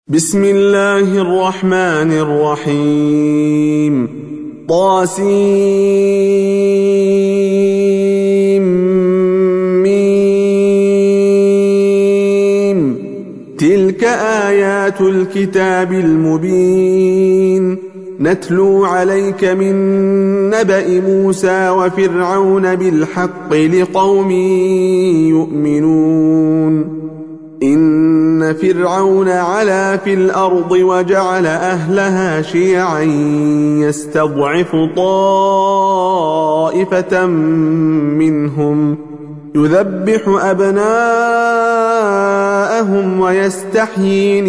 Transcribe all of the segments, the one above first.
بسم الله الرحمن الرحيم طاسيم تلك آيات الكتاب المبين نتلو عليك من نبأ موسى وفرعون بالحق لقوم يؤمنون إن فرعون علا في الأرض وجعل أهلها شيعا يستضعف طائفة منهم يذبح أبناءهم ويستحيي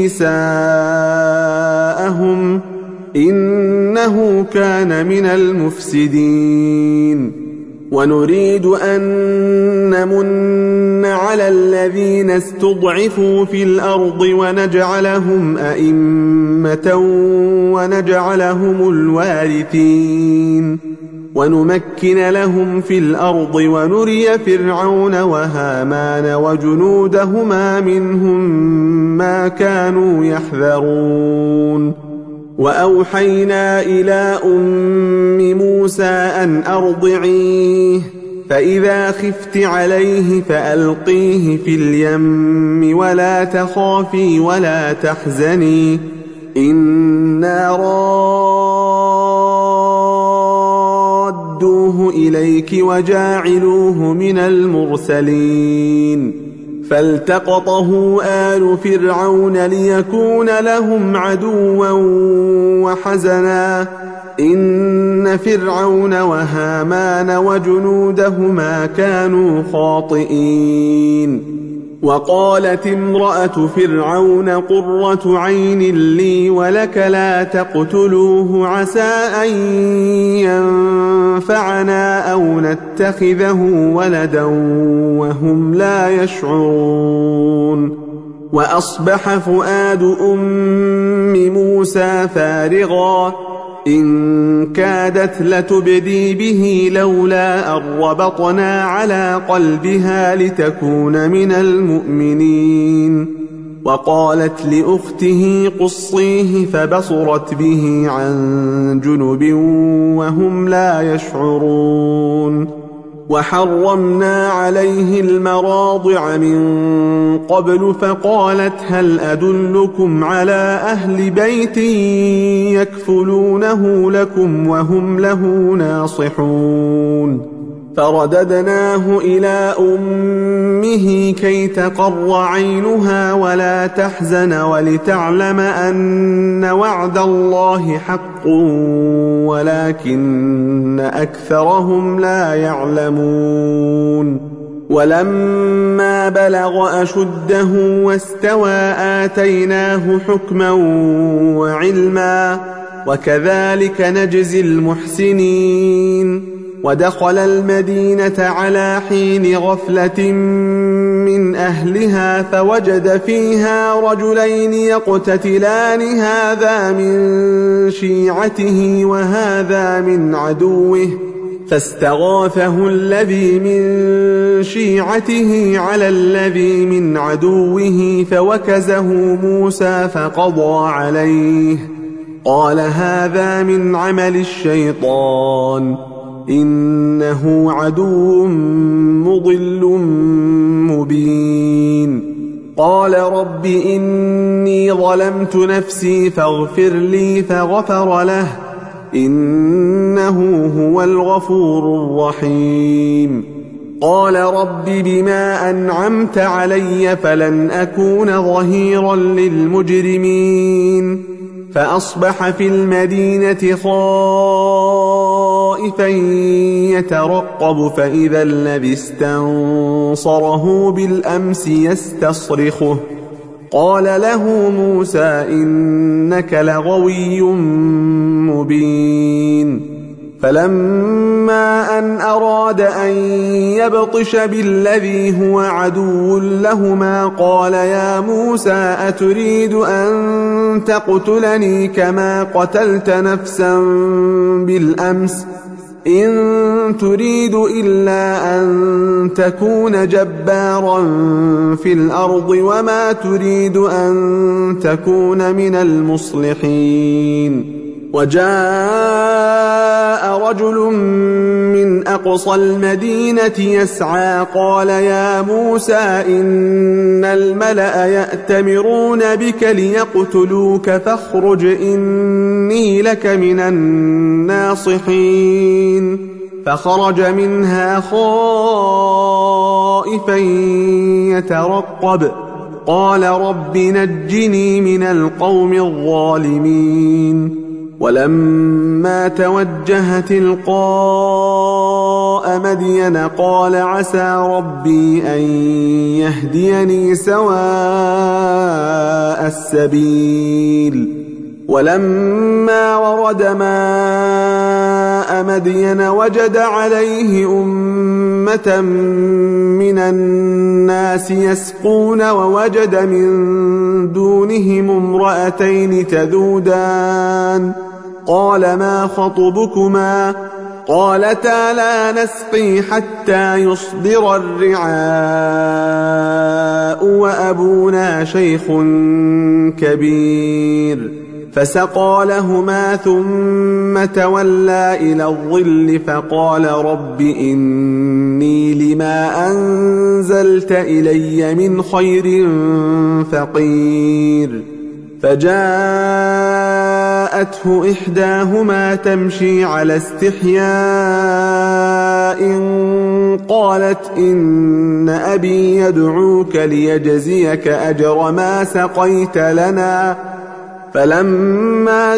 نساءهم إنه كان من المفسدين ونريد أن نمن على الذين استضعفوا في الأرض ونجعلهم أئمة ونجعلهم الوارثين ونمكن لهم في الأرض ونري فرعون وهامان وجنودهما منهم ما كانوا يحذرون وأوحينا إلى أم موسى أن أرضعيه فإذا خفت عليه فألقيه في اليم ولا تخافي ولا تحزني إنا رادوه إليك وجاعلوه من المرسلين فالتقطه آل فرعون ليكون لهم عدوا وحزنا إن فرعون وهامان وجنودهما كانوا خاطئين وقالت امرأة فرعون قرة عين لي ولك لا تقتلوه عسى أن ينفعنا أو نتخذه ولدا وهم لا يشعرون وأصبح فؤاد أم موسى فارغا إن كادت لتبدي به لولا أن ربطنا على قلبها لتكون من المؤمنين وقالت لأخته قصيه فبصرت به عن جنب وهم لا يشعرون وحرمنا عليه المراضع من قبل فقالت هل أدلكم على أهل بيت يكفلونه لكم وهم له ناصحون فرددناه إلى أمه كي تقر عينها ولا تحزن ولتعلم أن وعد الله حق ولكن أكثرهم لا يعلمون ولما بلغ أشده واستوى آتيناه حكما وعلما وكذلك نجزي المحسنين ودخل المدينة على حين غفلة من أهلها فوجد فيها رجلين يقتتلان هذا من شيعته وهذا من عدوه فاستغاثه الذي من شيعته على الذي من عدوه فوكزه موسى فقضى عليه قال هذا من عمل الشيطان إنه عدو مضل مبين قال رب إني ظلمت نفسي فاغفر لي فغفر له إنه هو الغفور الرحيم قال رب بما أنعمت علي فلن أكون ظهيرا للمجرمين فأصبح في المدينة خائفا يترقب فإذا الذي استنصره بالأمس يستصرخه قال له موسى إنك لغوي مبين فلما أن أراد أن يبطش بالذي هو عدو لهما قال يا موسى أتريد أن تقتلني كما قتلت نفسا بالأمس إن تريد إلا أن تكون جبارا في الأرض وما تريد أن تكون من المصلحين. وجاء رجل من أقصى المدينة يسعى قال يا موسى إن الملأ يأتمرون بك ليقتلوك فاخرج إني لك من الناصحين. فخرج منها خائفا يترقب قال رب نجني من القوم الظالمين. ولما توجه تلقاء مدين قال عسى ربي أن يهديني سواء السبيل. ولما ورد ماء مدين وجد عليه أمة من الناس يسقون ووجد من دونهم امرأتين تذودان قال ما خطبكما قالتا لا نسقي حتى يصدر الرعاء وأبونا شيخ كبير. فسقى لهما ثم تولى إلى الظل فقال رب إني لما أنزلت إلي من خير فقير. فجاءته إحداهما تمشي على استحياء قالت إن أبي يدعوك ليجزيك أجر ما سقيت لنا. فلما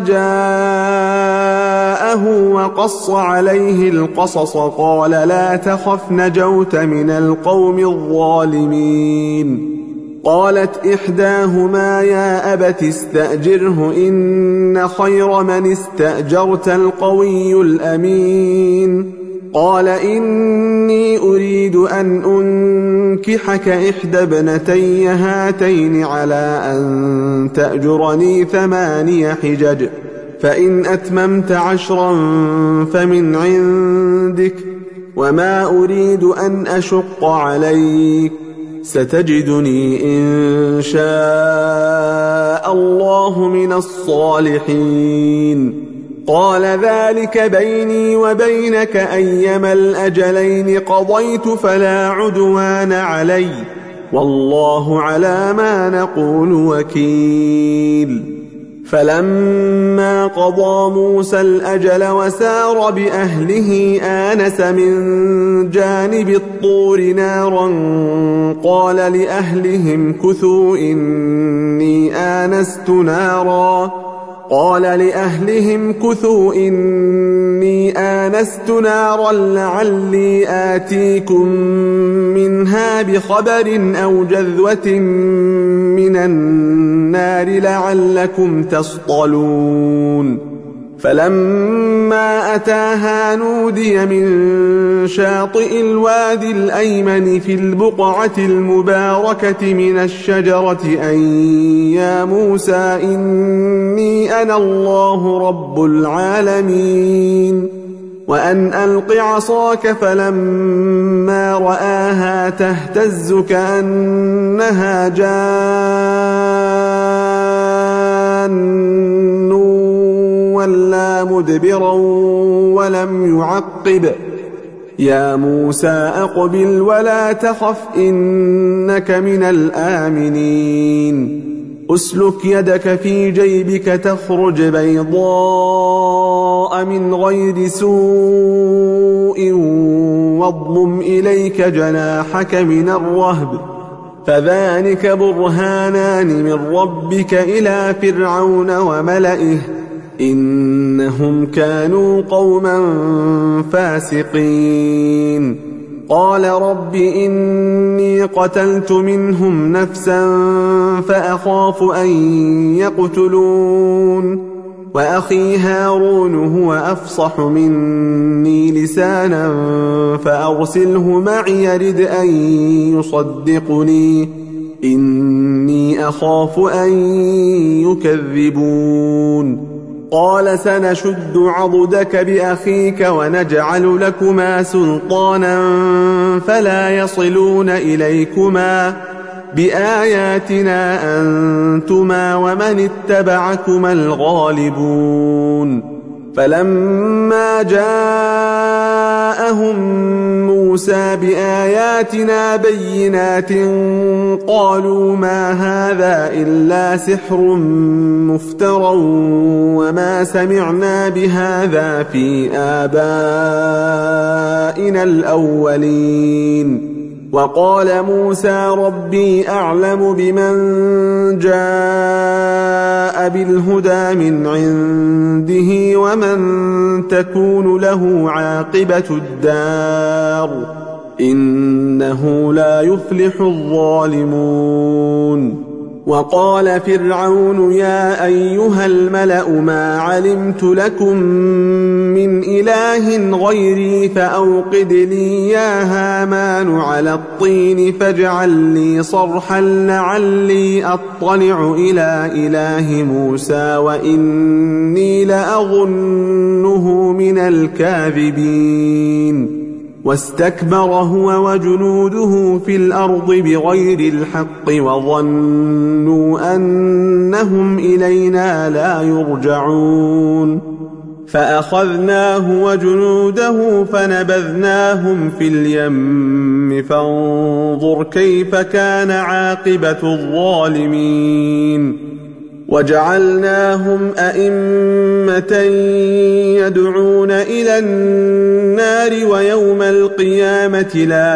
جاءه وقص عليه القصص قال لا تخف نجوت من القوم الظالمين. قالت إحداهما يا أبت استأجره إن خير من استأجرت القوي الأمين. قال إني أريد أن أنكحك إحدى ابنتي هاتين على أن تأجرني 8 حجج فإن أتممت 10 فمن عندك وما أريد أن أشق عليك ستجدني إن شاء الله من الصالحين. قال ذلك بيني وبينك أيما الأجلين قضيت فلا عدوان علي والله على ما نقول وكيل. فلما قضى موسى الأجل وسار بأهله آنس من جانب الطور نارا قال لأهلهم كثوا إني آنست نارا لعلي آتيكم منها بخبر أو جذوة من النار لعلكم تصطلون. فلما أتاها نودي من شاطئ الوادي الأيمن في البقعة المباركة من الشجرة أن يا موسى إني أنا الله رب العالمين وأن ألق عصاك. فلما رآها تهتز كأنها جان ولا مدبرا ولم يعقب. يا موسى أقبل ولا تخف إنك من الآمنين. أسلك يدك في جيبك تخرج بيضاء من غير سوء واضمم إليك جناحك من الرهب فذلك برهانان من ربك إلى فرعون وملئه إنهم كانوا قوما فاسقين. قال رب إني قتلت منهم نفسا فأخاف أن يقتلون وأخي هارون هو أفصح مني لسانا فأرسله معي يرد أن يصدقني إني أخاف أن يكذبون. قال سنشد عضدك بأخيك ونجعل لكما سلطانا فلا يصلون إليكما بآياتنا أنتما ومن اتبعكما الغالبون فلما جاءهم موسى بآياتنا بينات قالوا ما هذا إلا سحر مفترى وما سمعنا بهذا في آبائنا الأولين وقال موسى ربي أعلم بمن جاء بالهدى من عنده ومن تكون له عاقبة الدار إنه لا يفلح الظالمون وقال فرعون يا أيها الملأ ما علمت لكم من إله غيري فأوقد لي يا هامان على الطين فاجعل لي صرحا لعلي أطلع إلى إله موسى وإني لأظنه من الكاذبين واستكبر هو وجنوده في الأرض بغير الحق وظنوا أنهم إلينا لا يرجعون فأخذناه وجنوده فنبذناهم في اليم فانظر كيف كان عاقبة الظالمين وجعلناهم أئمة يدعون إلى النار ويوم القيامة لا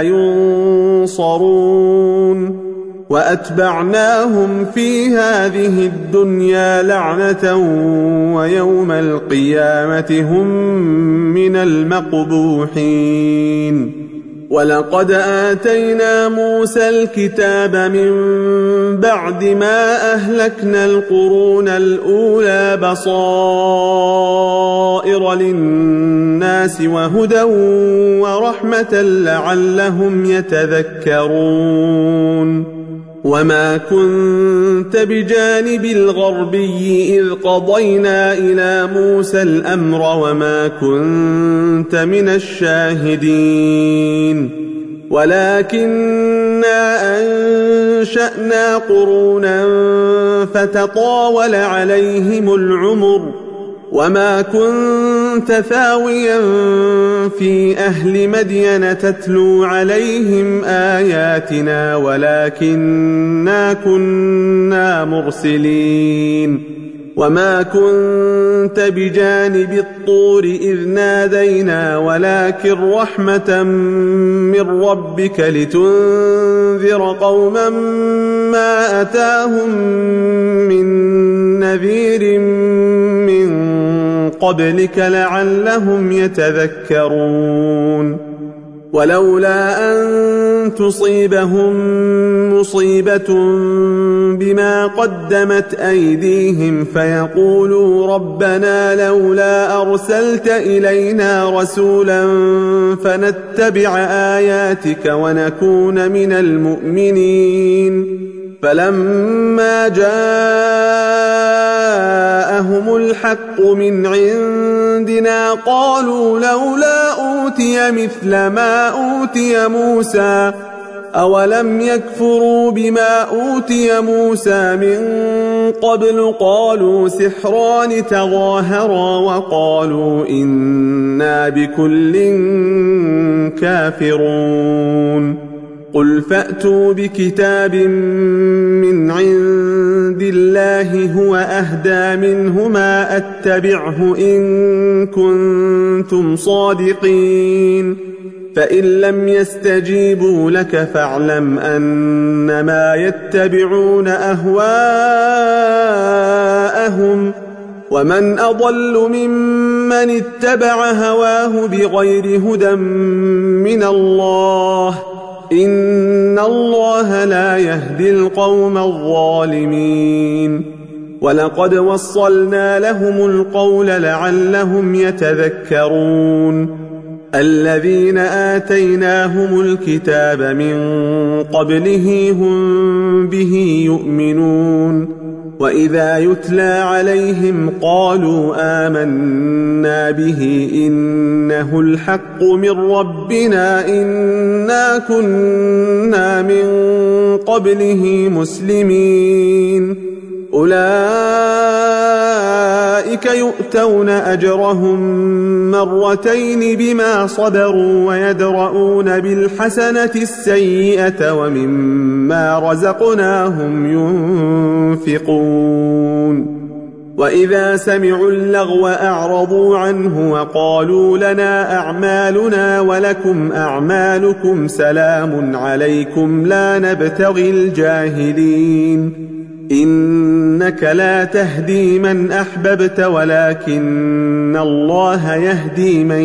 ينصرون وأتبعناهم في هذه الدنيا لعنة ويوم القيامة هم من المقبوحين ولقد آتينا موسى الكتاب من بعد ما أهلكنا القرون الأولى بصائر للناس وهدى ورحمة لعلهم يتذكرون وما كنت بجانب الغربي إذ قضينا إلى موسى الأمر وما كنت من الشاهدين ولكننا أنشأنا قرونا فتطاول عليهم العمر وما كنت ثاويا في أهل مدين تتلو عليهم آياتنا ولكننا كنا مرسلين وما كنت بجانب الطور إذ نادينا ولكن رحمة من ربك لتنذر قوما ما أتاهم من نذير من قبلك لعلهم يتذكرون ولولا أن تصيبهم مصيبة بما قدمت أيديهم فيقولوا ربنا لولا أرسلت إلينا رسولا فنتبع آياتك ونكون من المؤمنين فلما جاءهم الحق من عندنا قالوا لولا أوتي مثل ما أوتي موسى أولم يكفروا بما أوتي موسى من قبل قالوا سحران تظاهرا وقالوا إنا بكل كافرون قل فأتوا بكتاب من عند الله هو أهدى منهما أتبعه إن كنتم صادقين فإن لم يستجيبوا لك فاعلم أنما يتبعون أهواءهم ومن أضل ممن اتبع هواه بغير هدى من الله إن الله لا يهدي القوم الظالمين ولقد وصلنا لهم القول لعلهم يتذكرون الذين آتيناهم الكتاب من قبله هم به يؤمنون وإذا يتلى عليهم قالوا آمنا به إنه الحق من ربنا إنا كنا من قبله مسلمين أولئك يؤتون أجرهم مرتين بما صبروا ويدرؤون بالحسنة السيئة ومما رزقناهم ينفقون وإذا سمعوا اللغو أعرضوا عنه وقالوا لنا أعمالنا ولكم أعمالكم سلام عليكم لا نبتغي الجاهلين إنك لا تهدي من أحببت ولكن الله يهدي من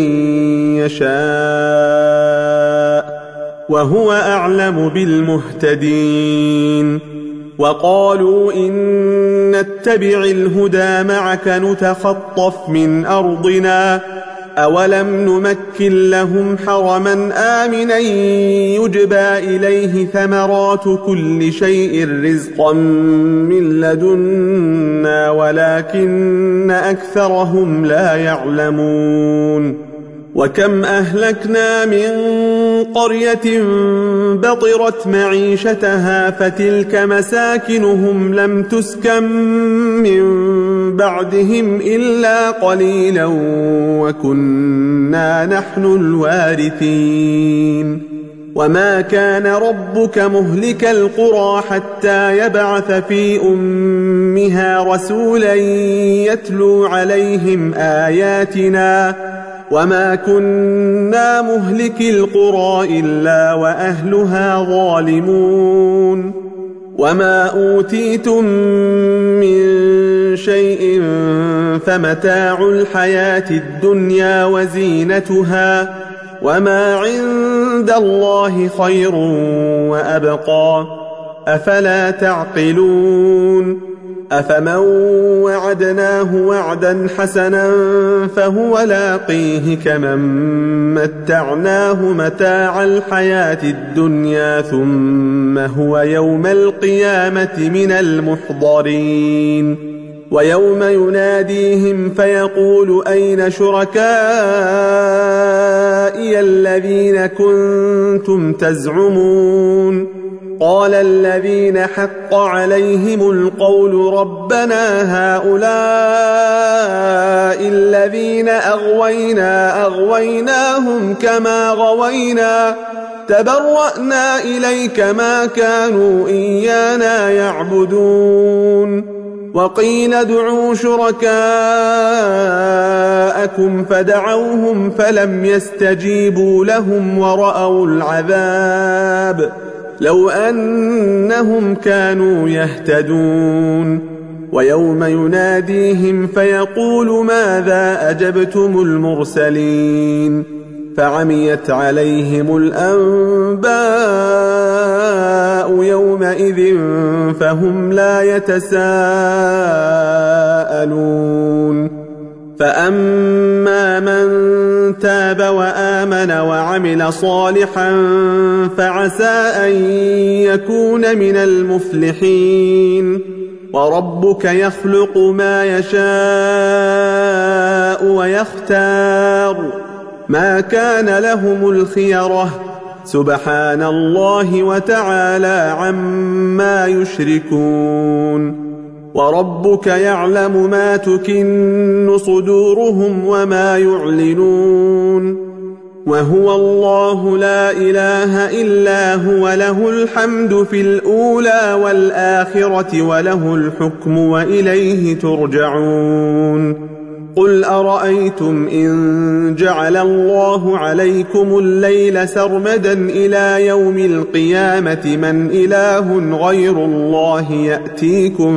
يشاء وهو أعلم بالمهتدين وقالوا إن نتبع الهدى معك نتخطف من أرضنا أولم نمكن لهم حرما آمنا يجبى إليه ثمرات كل شيء رزقا من لدنا ولكن أكثرهم لا يعلمون وكم أهلكنا من قرية بطرت معيشتها فتلك مساكنهم لم تسكن من بعدهم إلا قليلا وكنا نحن الوارثين وما كان ربك مهلك القرى حتى يبعث في أمها رسولا يتلو عليهم آياتنا وما كنا مهلك القرى إلا وأهلها ظالمون وما أوتيتم من شيء فمتاع الحياة الدنيا وزينتها وما عند الله خير وأبقى أفلا تعقلون أفمن وعدناه وعدا حسنا فهو لاقيه كمن متعناه متاع الحياة الدنيا ثم هو يوم القيامة من المحضرين ويوم يناديهم فيقول أين شركائي الذين كنتم تزعمون قال الذين حق عليهم القول ربنا هؤلاء الذين أغويناهم كما غوينا تبرأنا إليك ما كانوا إيانا يعبدون وقيل ادعوا شركاءكم فدعوهم فلم يستجيبوا لهم ورأوا العذاب لو أنهم كانوا يهتدون ويوم يناديهم فيقول ماذا أجبتم المرسلين فعميت عليهم الأنباء يومئذ فهم لا يتساءلون فأما من تاب وآمن وعمل صالحا فعسى أن يكون من المفلحين وربك يخلق ما يشاء ويختار ما كان لهم الخيرة سبحان الله وتعالى عما يشركون وربك يعلم ما تكن صدورهم وما يعلنون وهو الله لا إله إلا هو له الحمد في الأولى والآخرة وله الحكم وإليه ترجعون قل أرأيتم إن جعل الله عليكم الليل سرمدا إلى يوم القيامة من إله غير الله يأتيكم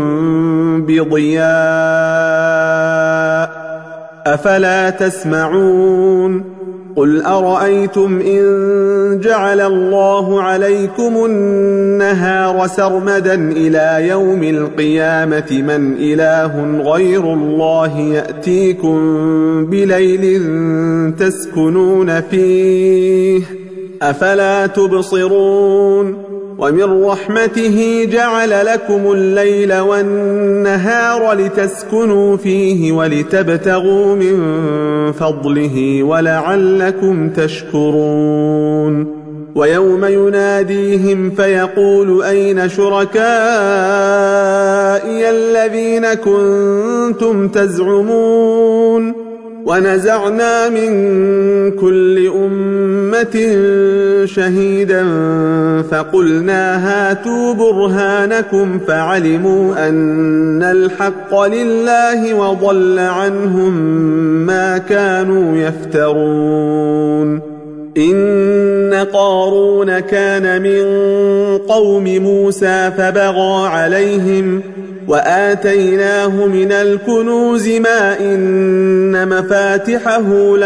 بضياء أفلا تسمعون قل أرأيتم إن جعل الله عليكم النهار سرمدا إلى يوم القيامة من إله غير الله يأتيكم بليل تسكنون فيه أفلا تبصرون ومن رحمته جعل لكم الليل والنهار لتسكنوا فيه ولتبتغوا من فضله ولعلكم تشكرون ويوم يناديهم فيقول أين شركائي الذين كنتم تزعمون ونزعنا من كل أمة شهيدا فقلنا هاتوا برهانكم فعلموا أن الحق لله وضل عنهم ما كانوا يفترون إن قارون كان من قوم موسى فبغى عليهم وآتيناه من الكنوز ما إن مفاتحه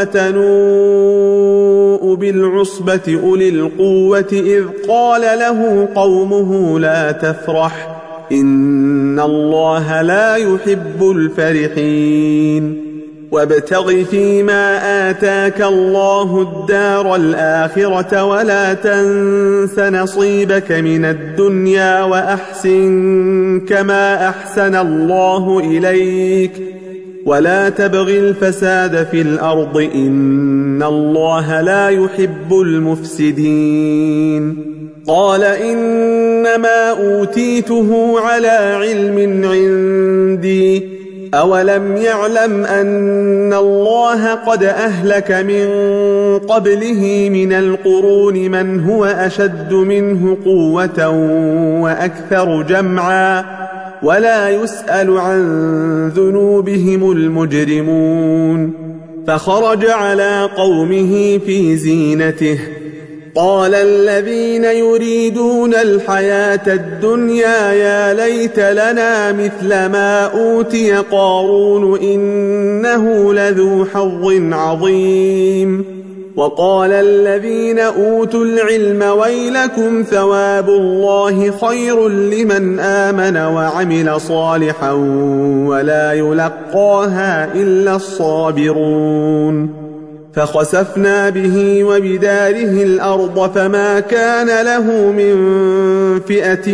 لتنوء بالعصبة أولي القوة إذ قال له قومه لا تفرح إن الله لا يحب الفرحين وابتغ فيما آتاك الله الدار الآخرة ولا تنس نصيبك من الدنيا وأحسن كما أحسن الله إليك ولا تبغ الفساد في الأرض إن الله لا يحب المفسدين قال إنما أوتيته على علم عندي أولم يعلم أن الله قد أهلك من قبله من القرون من هو أشد منه قوة وأكثر جمعا ولا يسأل عن ذنوبهم المجرمون فخرج على قومه في زينته قال الذين يريدون الحياة الدنيا يا ليت لنا مثل ما أوتي قارون إنه لذو حظ عظيم وقال الذين أوتوا العلم ويلكم ثواب الله خير لمن آمن وعمل صالحا ولا يلقاها إلا الصابرون فخسفنا به وبداره الأرض فما كان له من فئة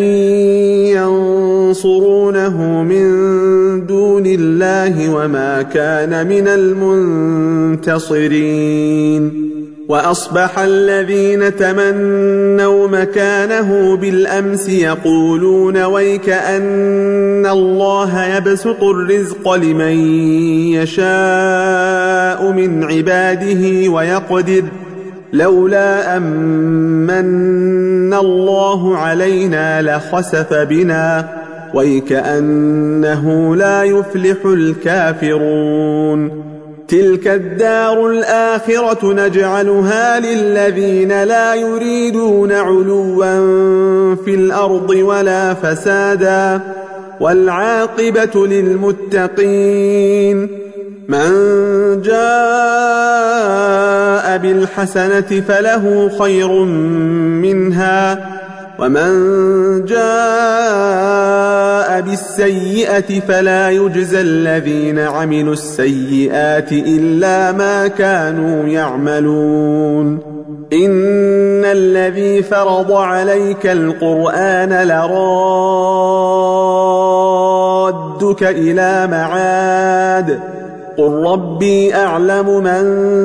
ينصرونه من دون الله وما كان من المنتصرين وأصبح الذين تمنوا مكانه بالأمس يقولون ويك أن الله يبسط الرزق لمن يشاء من عباده ويقدر لولا أمن الله علينا لخسف بنا ويك أنه لا يفلح الكافرون تلك الدار الآخرة نجعلها للذين لا يريدون علوا في الأرض ولا فسادا والعاقبة للمتقين من جاء بالحسنة فله خير منها ومن جاء بالسيئة فلا يجزى الذين عملوا السيئات إلا ما كانوا يعملون إن الذي فرض عليك القرآن لرادك إلى معاد قل ربي أعلم من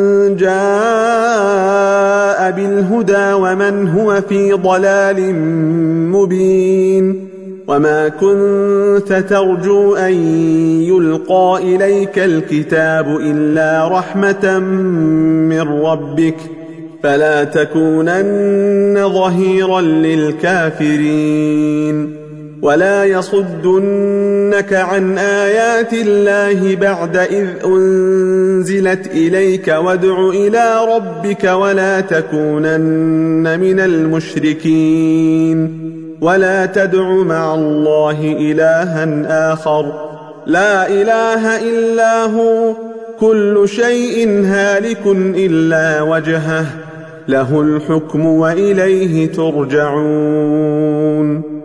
جاء بالهدى ومن هو في ضلال مبين وما كنت ترجو أن يلقى إليك الكتاب إلا رحمة من ربك فلا تكونن ظهيرا للكافرين ولا يصدنك عن آيات الله بعد إذ أنزلت إليك وادع إلى ربك ولا تكونن من المشركين ولا تدع مع الله إلها آخر لا إله إلا هو كل شيء هالك إلا وجهه له الحكم وإليه ترجعون